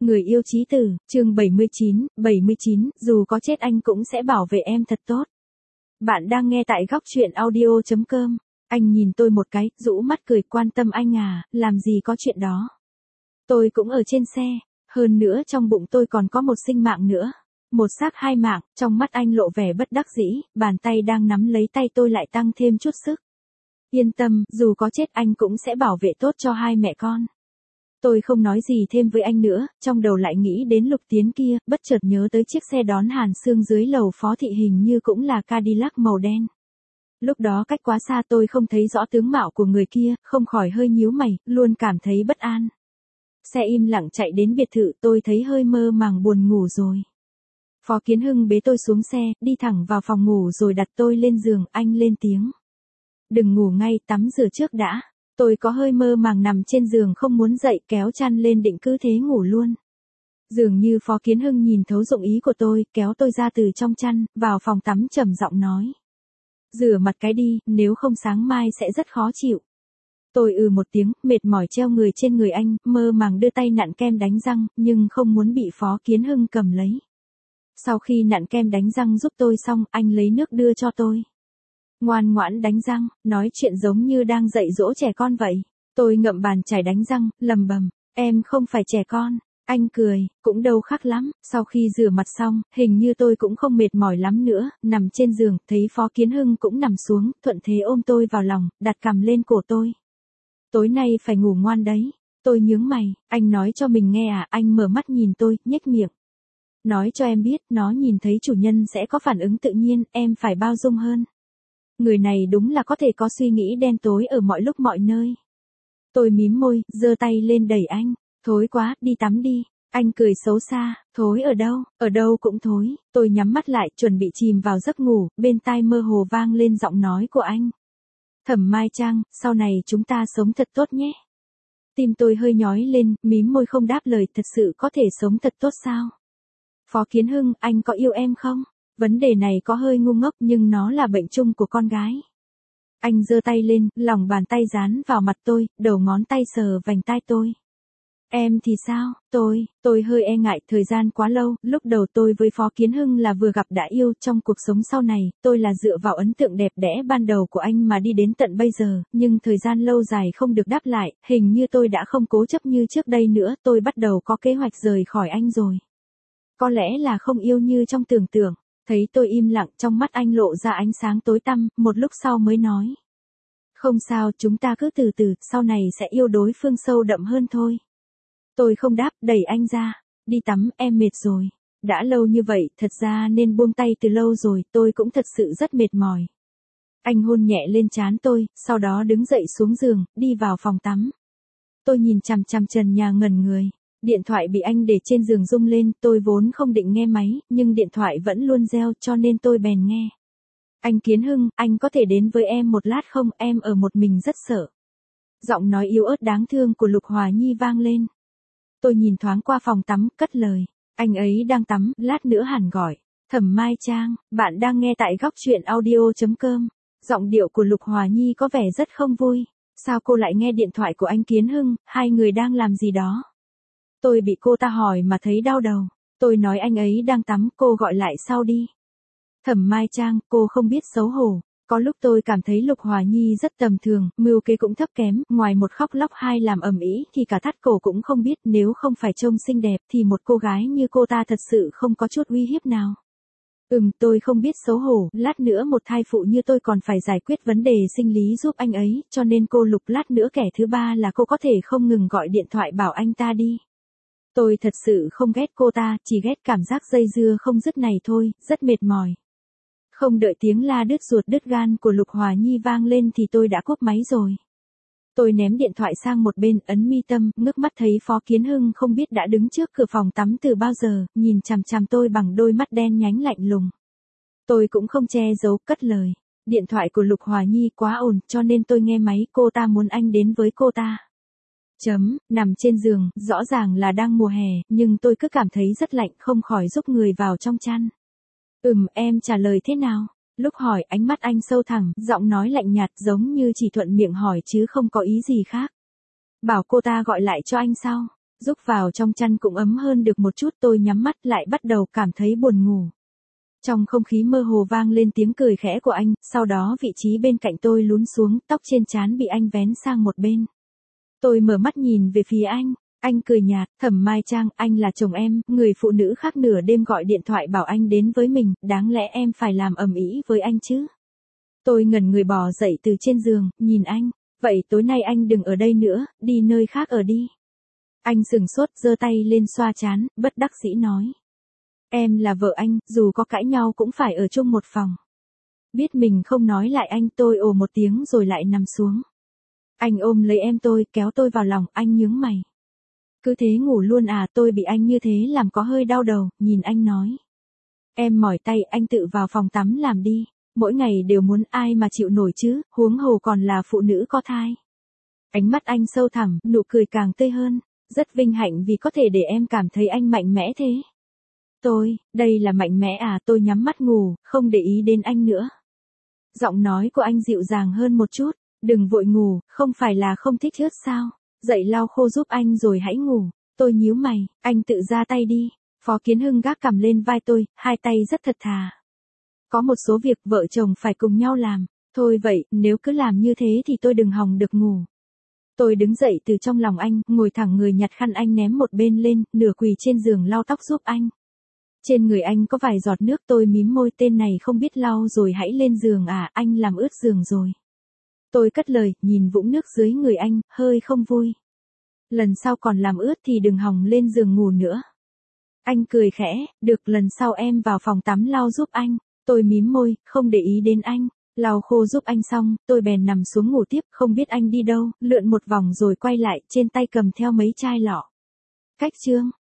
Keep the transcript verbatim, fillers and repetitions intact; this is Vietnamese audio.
Người yêu chí tử, chương bảy mươi chín, bảy mươi chín, dù có chết anh cũng sẽ bảo vệ em thật tốt. Bạn đang nghe tại góc chuyện audio chấm com. Anh nhìn tôi một cái, rũ mắt cười, quan tâm anh à, làm gì có chuyện đó. Tôi cũng ở trên xe, hơn nữa trong bụng tôi còn có một sinh mạng nữa. Một xác hai mạng, trong mắt anh lộ vẻ bất đắc dĩ, bàn tay đang nắm lấy tay tôi lại tăng thêm chút sức. Yên tâm, dù có chết anh cũng sẽ bảo vệ tốt cho hai mẹ con. Tôi không nói gì thêm với anh nữa, trong đầu lại nghĩ đến Lục Tiến kia, bất chợt nhớ tới chiếc xe đón Hàn Sương dưới lầu Phó Thị hình như cũng là Cadillac màu đen. Lúc đó cách quá xa tôi không thấy rõ tướng mạo của người kia, không khỏi hơi nhíu mày, luôn cảm thấy bất an. Xe im lặng chạy đến biệt thự, tôi thấy hơi mơ màng buồn ngủ rồi. Phó Kiến Hưng bế tôi xuống xe, đi thẳng vào phòng ngủ rồi đặt tôi lên giường, anh lên tiếng. Đừng ngủ ngay, tắm rửa trước đã. Tôi có hơi mơ màng nằm trên giường không muốn dậy, kéo chăn lên định cứ thế ngủ luôn. Dường như Phó Kiến Hưng nhìn thấu dụng ý của tôi, kéo tôi ra từ trong chăn, vào phòng tắm trầm giọng nói. Rửa mặt cái đi, nếu không sáng mai sẽ rất khó chịu. Tôi ừ một tiếng, mệt mỏi treo người trên người anh, mơ màng đưa tay nặn kem đánh răng, nhưng không muốn bị Phó Kiến Hưng cầm lấy. Sau khi nặn kem đánh răng giúp tôi xong, anh lấy nước đưa cho tôi. Ngoan ngoãn đánh răng, nói chuyện giống như đang dạy dỗ trẻ con vậy. Tôi ngậm bàn chải đánh răng, lầm bầm, em không phải trẻ con. Anh cười, cũng đâu khác lắm. Sau khi rửa mặt xong, hình như tôi cũng không mệt mỏi lắm nữa, nằm trên giường, thấy Phó Kiến Hưng cũng nằm xuống, thuận thế ôm tôi vào lòng, đặt cằm lên cổ tôi. Tối nay phải ngủ ngoan đấy. Tôi nhướng mày, anh nói cho mình nghe à, anh mở mắt nhìn tôi, nhếch miệng. Nói cho em biết, nó nhìn thấy chủ nhân sẽ có phản ứng tự nhiên, em phải bao dung hơn. Người này đúng là có thể có suy nghĩ đen tối ở mọi lúc mọi nơi. Tôi mím môi, giơ tay lên đẩy anh. Thối quá, đi tắm đi. Anh cười xấu xa, thối ở đâu, ở đâu cũng thối. Tôi nhắm mắt lại, chuẩn bị chìm vào giấc ngủ, bên tai mơ hồ vang lên giọng nói của anh. Thẩm Mai Trang, sau này chúng ta sống thật tốt nhé. Tim tôi hơi nhói lên, mím môi không đáp lời, thật sự có thể sống thật tốt sao? Phó Kiến Hưng, anh có yêu em không? Vấn đề này có hơi ngu ngốc nhưng nó là bệnh chung của con gái. Anh giơ tay lên, lòng bàn tay dán vào mặt tôi, đầu ngón tay sờ vành tai tôi. Em thì sao? Tôi, tôi hơi e ngại, thời gian quá lâu, lúc đầu tôi với Phó Kiến Hưng là vừa gặp đã yêu, trong cuộc sống sau này, tôi là dựa vào ấn tượng đẹp đẽ ban đầu của anh mà đi đến tận bây giờ, nhưng thời gian lâu dài không được đáp lại, hình như tôi đã không cố chấp như trước đây nữa, tôi bắt đầu có kế hoạch rời khỏi anh rồi. Có lẽ là không yêu như trong tưởng tượng. Thấy tôi im lặng, trong mắt anh lộ ra ánh sáng tối tăm, một lúc sau mới nói. Không sao, chúng ta cứ từ từ, sau này sẽ yêu đối phương sâu đậm hơn thôi. Tôi không đáp, đẩy anh ra. Đi tắm, em mệt rồi. Đã lâu như vậy, thật ra nên buông tay từ lâu rồi, tôi cũng thật sự rất mệt mỏi. Anh hôn nhẹ lên trán tôi, sau đó đứng dậy xuống giường, đi vào phòng tắm. Tôi nhìn chằm chằm trần nhà ngẩn người. Điện thoại bị anh để trên giường rung lên, tôi vốn không định nghe máy, nhưng điện thoại vẫn luôn reo cho nên tôi bèn nghe. Anh Kiến Hưng, anh có thể đến với em một lát không, em ở một mình rất sợ. Giọng nói yếu ớt đáng thương của Lục Hòa Nhi vang lên. Tôi nhìn thoáng qua phòng tắm, cất lời. Anh ấy đang tắm, lát nữa hẳn gọi. Thẩm Mai Trang, bạn đang nghe tại góc chuyện audio chấm com. Giọng điệu của Lục Hòa Nhi có vẻ rất không vui. Sao cô lại nghe điện thoại của anh Kiến Hưng, hai người đang làm gì đó? Tôi bị cô ta hỏi mà thấy đau đầu. Tôi nói anh ấy đang tắm, cô gọi lại sau đi. Thẩm Mai Trang, cô không biết xấu hổ. Có lúc tôi cảm thấy Lục Hòa Nhi rất tầm thường, mưu kế cũng thấp kém, ngoài một khóc lóc hai làm ầm ĩ thì cả thắt cổ cũng không biết, nếu không phải trông xinh đẹp thì một cô gái như cô ta thật sự không có chút uy hiếp nào. Ừm, tôi không biết xấu hổ, lát nữa một thai phụ như tôi còn phải giải quyết vấn đề sinh lý giúp anh ấy, cho nên cô Lục lát nữa kẻ thứ ba là cô có thể không ngừng gọi điện thoại bảo anh ta đi. Tôi thật sự không ghét cô ta, chỉ ghét cảm giác dây dưa không dứt này thôi, rất mệt mỏi. Không đợi tiếng la đứt ruột đứt gan của Lục Hòa Nhi vang lên thì tôi đã cúp máy rồi. Tôi ném điện thoại sang một bên, ấn mi tâm, ngước mắt thấy Phó Kiến Hưng không biết đã đứng trước cửa phòng tắm từ bao giờ, nhìn chằm chằm tôi bằng đôi mắt đen nhánh lạnh lùng. Tôi cũng không che giấu, cất lời. Điện thoại của Lục Hòa Nhi quá ồn, cho nên tôi nghe máy, cô ta muốn anh đến với cô ta. Chấm, nằm trên giường, rõ ràng là đang mùa hè, nhưng tôi cứ cảm thấy rất lạnh, không khỏi giúp người vào trong chăn. Ừm, em trả lời thế nào? Lúc hỏi ánh mắt anh sâu thẳm, giọng nói lạnh nhạt giống như chỉ thuận miệng hỏi chứ không có ý gì khác. Bảo cô ta gọi lại cho anh sau. Rúc vào trong chăn cũng ấm hơn được một chút, tôi nhắm mắt lại bắt đầu cảm thấy buồn ngủ. Trong không khí mơ hồ vang lên tiếng cười khẽ của anh, sau đó vị trí bên cạnh tôi lún xuống, tóc trên trán bị anh vén sang một bên. Tôi mở mắt nhìn về phía anh, anh cười nhạt, Thẩm Mai Trang, anh là chồng em, người phụ nữ khác nửa đêm gọi điện thoại bảo anh đến với mình, đáng lẽ em phải làm ầm ĩ với anh chứ. Tôi ngẩn người bò dậy từ trên giường, nhìn anh, vậy tối nay anh đừng ở đây nữa, đi nơi khác ở đi. Anh sừng sốt, giơ tay lên xoa trán, bất đắc dĩ nói. Em là vợ anh, dù có cãi nhau cũng phải ở chung một phòng. Biết mình không nói lại anh, tôi ồ một tiếng rồi lại nằm xuống. Anh ôm lấy em tôi, kéo tôi vào lòng, anh nhướng mày. Cứ thế ngủ luôn à, tôi bị anh như thế làm có hơi đau đầu, nhìn anh nói. Em mỏi tay, anh tự vào phòng tắm làm đi, mỗi ngày đều muốn, ai mà chịu nổi chứ, huống hồ còn là phụ nữ có thai. Ánh mắt anh sâu thẳm, nụ cười càng tươi hơn, rất vinh hạnh vì có thể để em cảm thấy anh mạnh mẽ thế. Tôi, đây là mạnh mẽ à, tôi nhắm mắt ngủ, không để ý đến anh nữa. Giọng nói của anh dịu dàng hơn một chút, đừng vội ngủ, không phải là không thích ướt sao, dậy lau khô giúp anh rồi hãy ngủ. Tôi nhíu mày, anh tự ra tay đi. Phó Kiến Hưng gác cằm lên vai tôi, hai tay rất thật thà. Có một số việc vợ chồng phải cùng nhau làm, thôi vậy, nếu cứ làm như thế thì tôi đừng hòng được ngủ. Tôi đứng dậy từ trong lòng anh, ngồi thẳng người nhặt khăn anh ném một bên lên, nửa quỳ trên giường lau tóc giúp anh. Trên người anh có vài giọt nước, tôi mím môi, tên này không biết lau rồi hãy lên giường à, anh làm ướt giường rồi. Tôi cất lời, nhìn vũng nước dưới người anh, hơi không vui. Lần sau còn làm ướt thì đừng hòng lên giường ngủ nữa. Anh cười khẽ, được, lần sau em vào phòng tắm lau giúp anh. Tôi mím môi, không để ý đến anh. Lau khô giúp anh xong, tôi bèn nằm xuống ngủ tiếp, không biết anh đi đâu, lượn một vòng rồi quay lại, trên tay cầm theo mấy chai lọ. Cách chương